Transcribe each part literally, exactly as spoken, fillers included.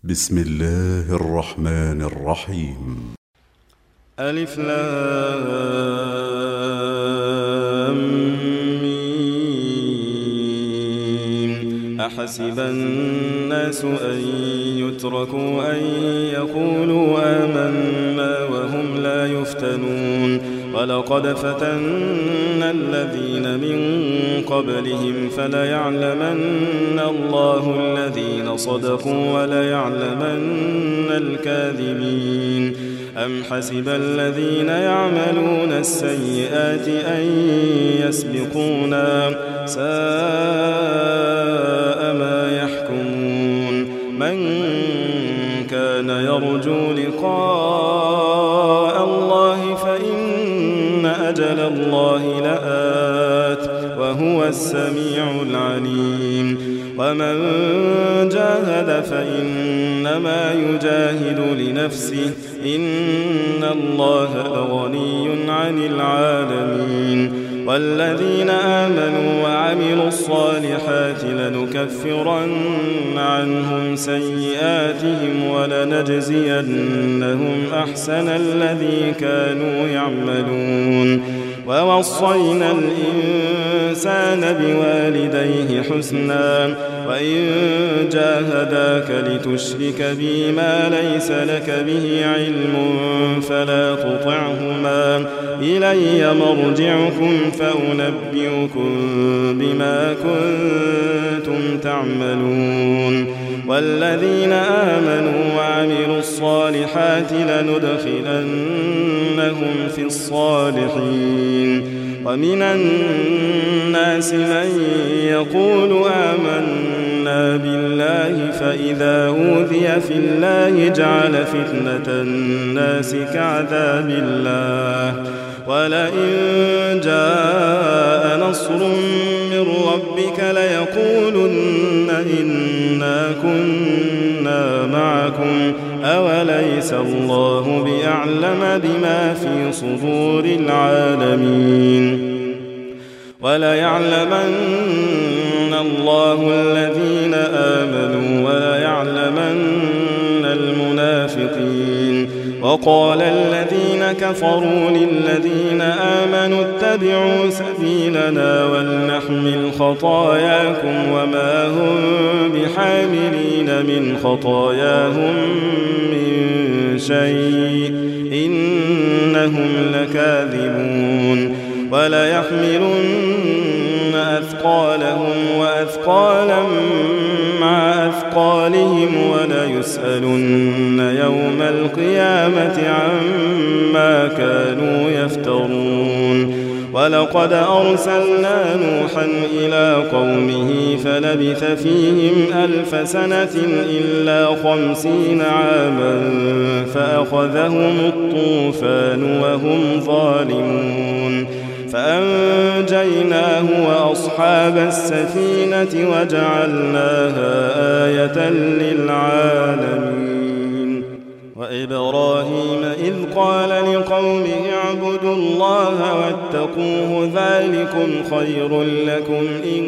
بسم الله الرحمن الرحيم. ألف لام ميم. أحسب الناس أن يتركوا أن يقولوا آمنا وهم لا يفتنون ولقد فتنا الذين من قبلهم فليعلمن الله الذين صدقوا وليعلمن الكاذبين. أم حسب الذين يعملون السيئات أن يسبقونا ساء ما يحكمون. من كان يرجو لقاء الله فإن أجل الله لآت وهو السميع العليم. ومن جاهد فإنما يجاهد لنفسه إن الله لغني عن العالمين. والذين آمنوا وعملوا الصالحات لنكفرن عنهم سيئاتهم ولنجزينهم أحسن الذي كانوا يعملون. ووصينا الإنسان بوالديه حسنا وإن جاهداك لتشرك بي ما ليس لك به علم فلا تطعهما إلي مرجعكم فأنبئكم بما كنتم تعملون. والذين آمنوا وعملوا الصالحات لندخلنهم في الصالحين. ومن الناس من يقول آمنا بالله فإذا أوذي في الله جعل فتنة الناس كعذاب الله. ولئن جاء نصر من ربك ليقولن إنا كنا معكم أوليس الله بأعلم بما في صدور العالمين. وليعلمن الله الذين آمنوا وليعلمن المنافقين. وقال الذين كفروا للذين آمنوا اتبعوا سبيلنا ولنحمل خطاياكم وما هم بحاملين من خطاياهم من شيء إنهم لكاذبون. وليحملن أثقالهم وأثقالا مع أثقالهم وليسألن يوم القيامة عما كانوا يفترون. ولقد أرسلنا نوحا إلى قومه فلبث فيهم ألف سنة إلا خمسين عاما فأخذهم الطوفان وهم ظالمون فأنجيناه وأصحاب السفينة وجعلناها آية للعالمين. وإبراهيم إذ قال لقومه اعبدوا الله واتقوه ذلكم خير لكم إن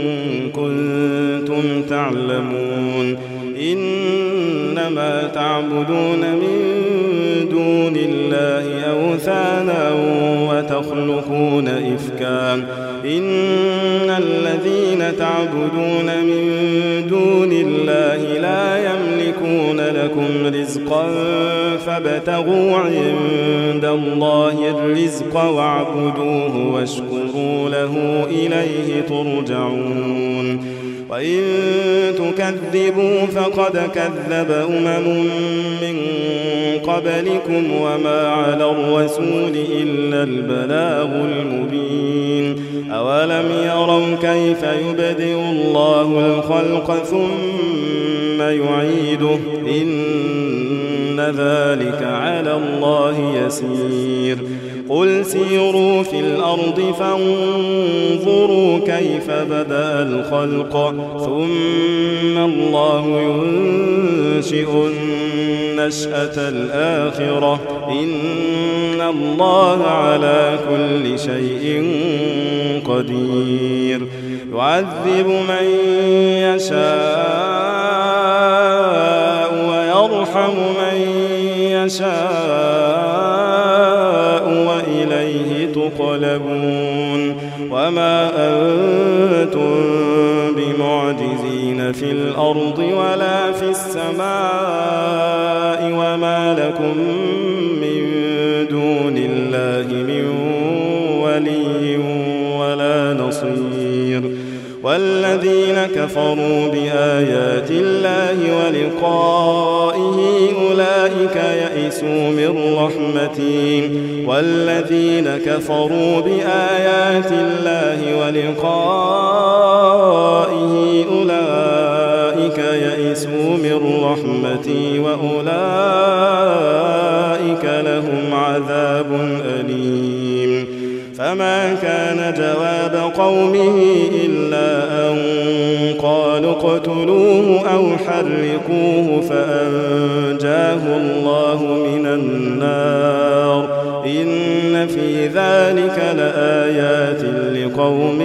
كنتم تعلمون. إنما تعبدون من دون الله أوثانا وتخلقون إفكا إن الذين تعبدون من دون الله لا يملكون لكم رزقا فابتغوا عند الله الرزق واعبدوه واشكروا له إليه ترجعون. وإن تكذبوا فقد كذب أمم من قبلكم وما على الرسول إلا البلاغ المبين. أولم يروا كيف يبدئ الله الخلق ثم يعيده إن ذلك على الله يسير. قل سيروا في الأرض فانظروا كيف بدأ الخلق ثم الله ينشئ النشأة الآخرة إن الله على كل شيء قدير. يعذب من يشاء يرحم من يشاء وإليه تقلبون وما أنتم بمعجزين في الأرض ولا في السماء وما لكم من دون الله من ولي ولا نصير والذين كفروا بآيات الله ولقائه أولئك يئسوا من رحمتي والذين كفروا بآيات الله ولقائه أولئك يئسوا من رحمتي وأولئك لهم عذاب أليم فما كان جواب قومه إلا أن قالوا اقتلوه أو حرقوه فأنجاه الله من النار إن في ذلك لآيات لقوم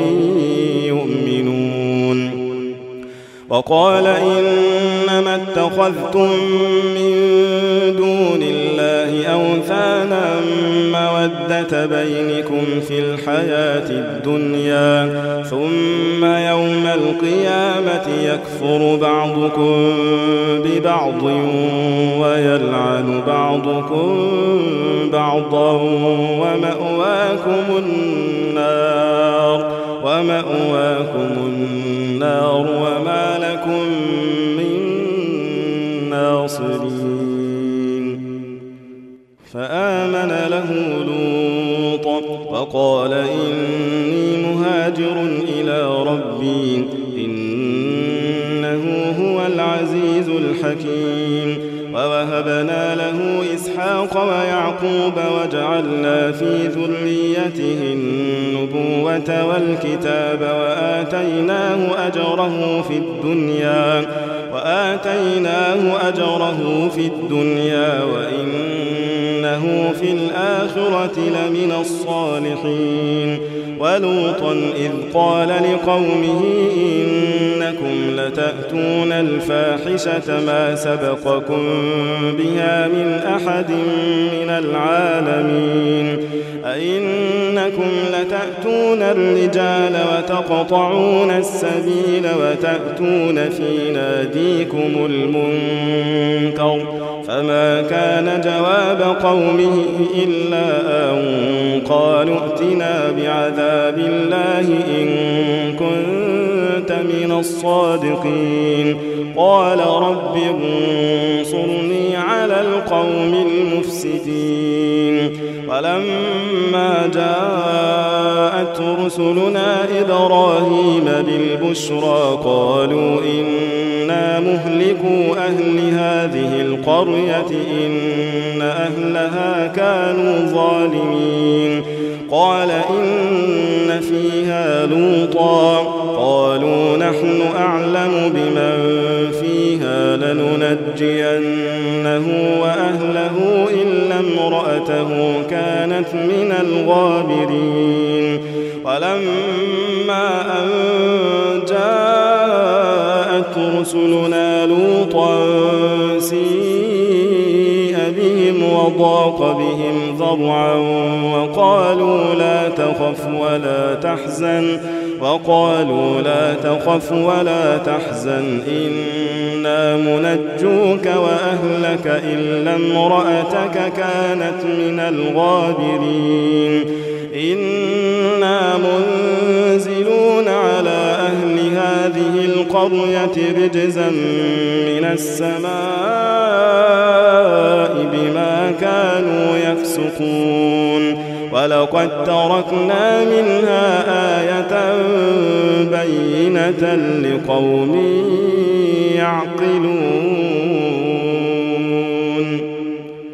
يؤمنون وقال إنما اتخذتم من دون الله أوثانا مودة بينكم في الحياة الدنيا ثم يوم القيامة يكفر بعضكم ببعض ويلعن بعضكم بعضا ومأواكم النار ومأواكم النار وما لكم من ناصرين فآمن له لوط وقال إني مهاجر إلى ربي إنه هو العزيز الحكيم ووهبنا له إسحاق ويعقوب وجعلنا في ذريته النبوة والكتاب وآتيناه أجره في الدنيا وآتيناه أجره في الدنيا وإنه في الآخرة لمن الصالحين ولوطا إذ قال لقومه إنكم لتأتون الفاحشة ما سبقكم بها من أحد من العالمين أئنكم لتأتون الرجال وتقطعون السبيل وتأتون في ناديكم المنكر فما كان جواب قومه إلا أن قالوا ائتنا بعذاب الله إن كنت من الصادقين قال رب انصرني على القوم المفسدين ولما جاءت رسلنا إبراهيم بالبشرى قالوا إنا مهلكو أهل هذه القرية إن أهلها كانوا ظالمين قال إن فيها لوطا قالوا نحن أعلم بمن فيها لننجينه وأهله إلا امرأته كانت من الغابرين ولما أن جاءت رسلنا لوطا سيء بهم وضاق بهم ذرعا وقالوا لا تخف ولا تحزن وقالوا لا تخف ولا تحزن إنا منجوك وأهلك إلا امرأتك كانت من الغابرين إنا منزلون على أهل هذه القرية رجزا من السماء بما كانوا يفسقون ولقد تركنا منها آية بينة لقوم يعقلون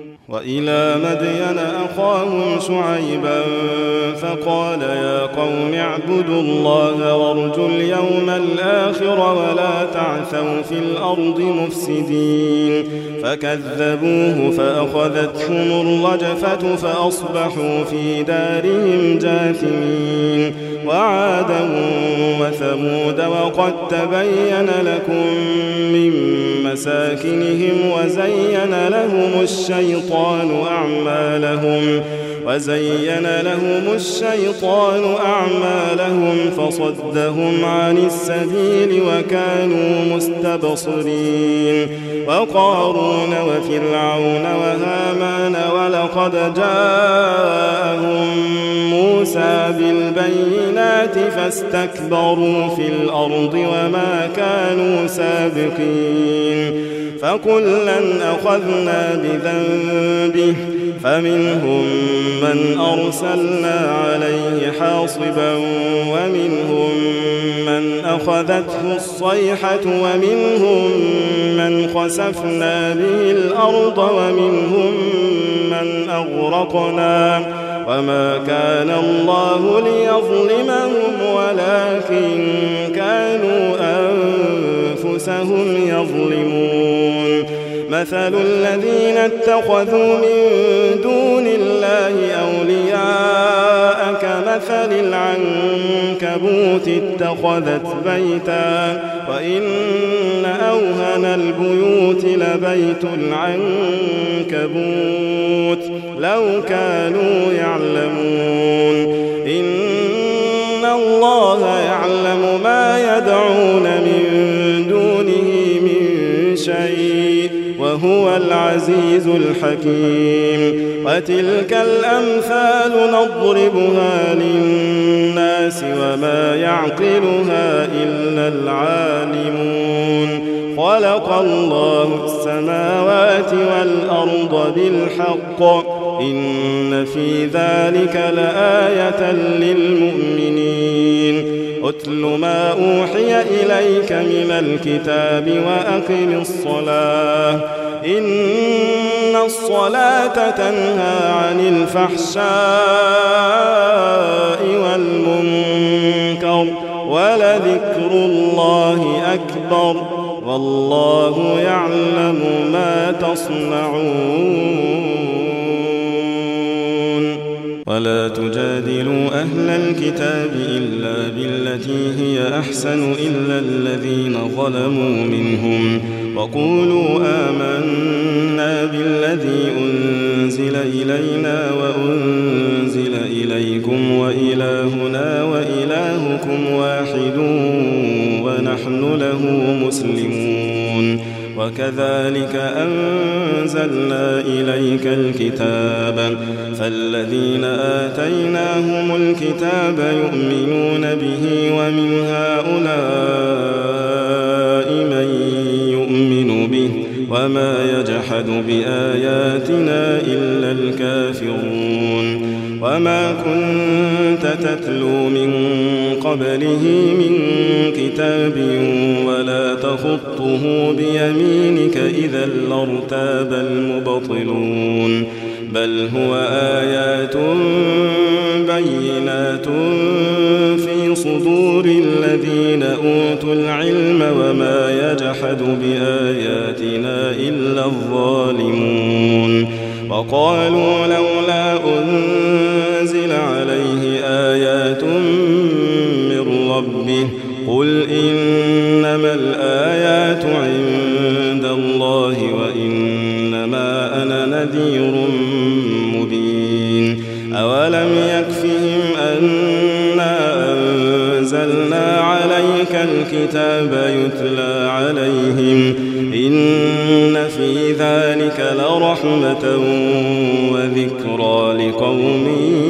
وإلى مدين أخاهم شعيبا فقال يا قوم اعبدوا الله وارجوا اليوم الآخر ولا تعثوا في الأرض مفسدين فكذبوه فأخذتهم الرجفة فأصبحوا في دارهم جاثمين وعادا وثمود وقد تبين لكم من مساكنهم وزين لهم الشيطان أعمالهم وزين لهم الشيطان أعمالهم فصدهم عن السبيل وكانوا مستبصرين وقارون وفرعون وهامان ولقد جاءهم موسى بالبينات فاستكبروا في الأرض وما كانوا سابقين فكلا أخذنا بذنبه فمنهم من أرسلنا عليه حاصبا ومنهم من أخذته الصيحة ومنهم من خسفنا به الأرض ومنهم من أغرقنا وما كان الله ليظلمهم ولكن كانوا أنفسهم يظلمون مثل الذين اتخذوا من دون الله أولياء كمثل العنكبوت اتخذت بيتا وإن أوهن البيوت لبيت العنكبوت لو كانوا يعلمون إن الله يعلم ما يدعون من دونه من شيء وهو العزيز الحكيم وتلك الأمثال نضربها للناس وما يعقلها إلا العالمون خلق الله السماوات والأرض بالحق إن في ذلك لآية للمؤمنين أتل ما أوحي إليك من الكتاب وأقم الصلاة إن الصلاة تنهى عن الفحشاء والمنكر ولذكر الله أكبر والله يعلم ما تصنعون ولا تجادلوا أهل الكتاب إلا بالتي هي أحسن إلا الذين ظلموا منهم وقولوا آمنا بالذي أنزل إلينا وأنزل إليكم وإلهنا وإلهكم واحد ونحن له مسلمون وكذلك أنزلنا إليك الكتاب فالذين آتيناهم الكتاب يؤمنون به ومن هؤلاء من يؤمن به وما يجحد بآياتنا إلا الكافرون وما كنت تتلو من قبله من كتاب ولا تخطه بيمينك إذا لارتاب المبطلون بل هو آيات بينات في صدور الذين أوتوا العلم وما يجحد بآياتنا إلا الظالمون وقالوا لولا أنزل عليه آيات من ربه قل إنما الآيات عند الله وإنما أنا نذير مبين أولم يكفهم أنا أنزلنا عليك الكتاب يتلى عليهم إن في ذلك لرحمة وذكرى لقوم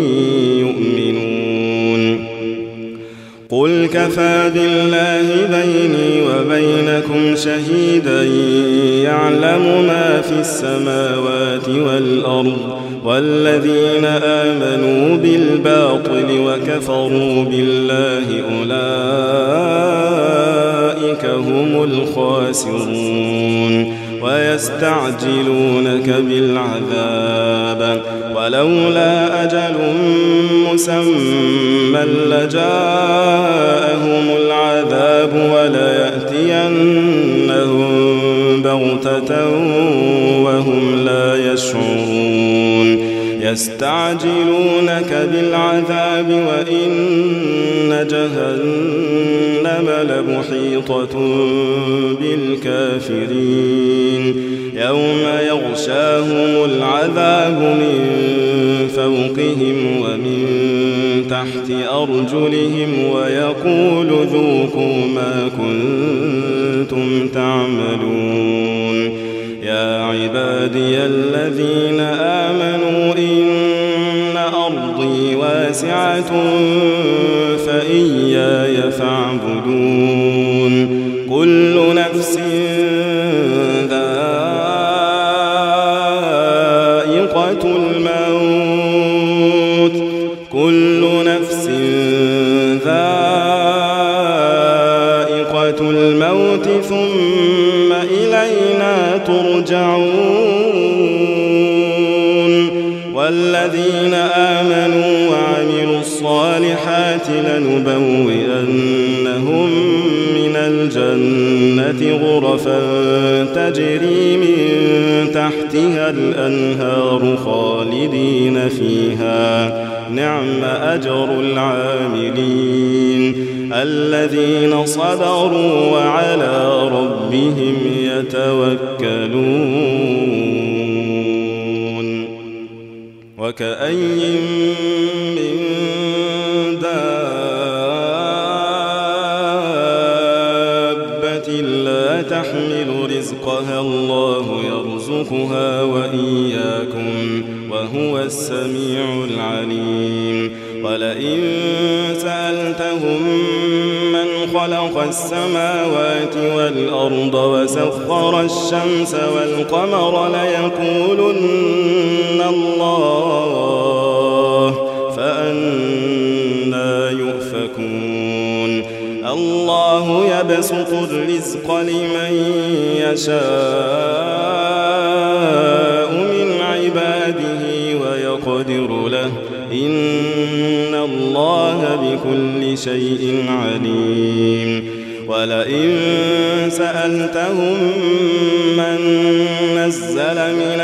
يؤمنون قل كفى بالله بيني وبينكم شهيدا يعلم ما في السماوات والأرض والذين آمنوا بالباطل وكفروا بالله أولئك هم الخاسرون ويستعجلونك بالعذاب ولولا أجل مسمى لجاءهم العذاب وليأتينهم بغتة وهم لا يشعرون يستعجلونك بالعذاب وإن جهنم لمحيطة بالكافرين يوم يغشاهم العذاب من فوقهم ومن تحت أرجلهم ويقول ذوقوا ما كنتم تعملون يا عبادي الذين آمنوا إن أرضي واسعة فإياي فاعبدون كل نفس ذائقة الموت كل نفس ذائقة الموت ثم إلينا ترجعون والذين آمنوا وعملوا الصالحات لنبوئنهم من الجنة غرفا تجري من تحتها الأنهار خالدين فيها نعم أجر العاملين الذين صبروا وعلى ربهم يتوكلون وكأي من دابة لا تحمل رزقها الله يرزقها وإياكم وهو السميع العليم ولئن سألتهم من خلق السماوات والأرض وسخر الشمس والقمر ليقولن الله فأنى يؤفكون الله يبسط الرزق لمن يشاء من عباده ويقدر له إن الله بكل شيء عليم ولئن سألتهم من نزل من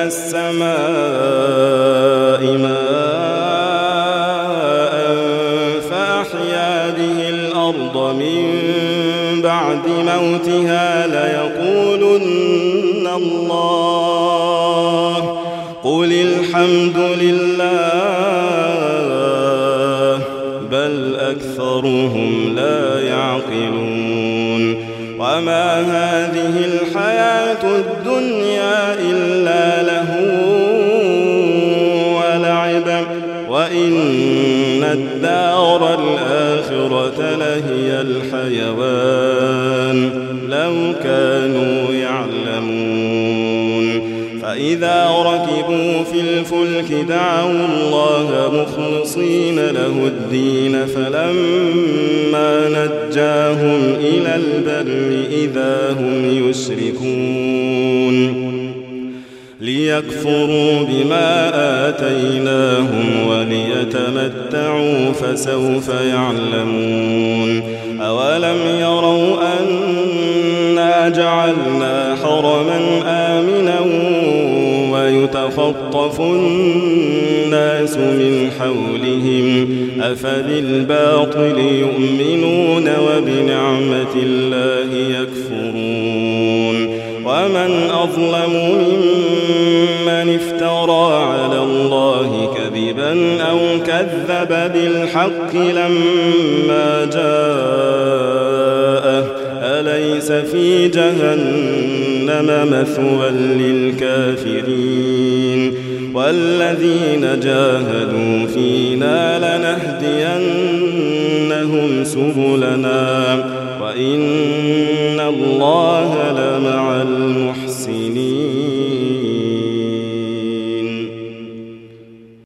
السماء ماء فأحيا به الأرض من بعد موتها ليقولن الله قل الحمد لله بل أكثرهم لا يعقلون وما هذه الحياة الدنيا إلا لهو ولعب وإن الدار الآخرة لهي الحيوان لو كانوا يعلمون فإذا ركبوا في الفلك دعوا الله مخلصين له الدين فلما نجاهم إلى البر إذا هم يشركون ليكفروا بما آتيناهم وليتمتعوا فسوف يعلمون أولم يروا أنا جعلنا حرما آمنا ويتخطف الناس من حولهم أفبالباطل يؤمنون وبنعمة الله يكفرون ومن أظلم ممن افترى على الله كذبا أو كذب بالحق لما جاءه أليس في جهنم مثوى للكافرين والذين جاهدوا فينا لنهدينهم سبلنا وإن الله لمع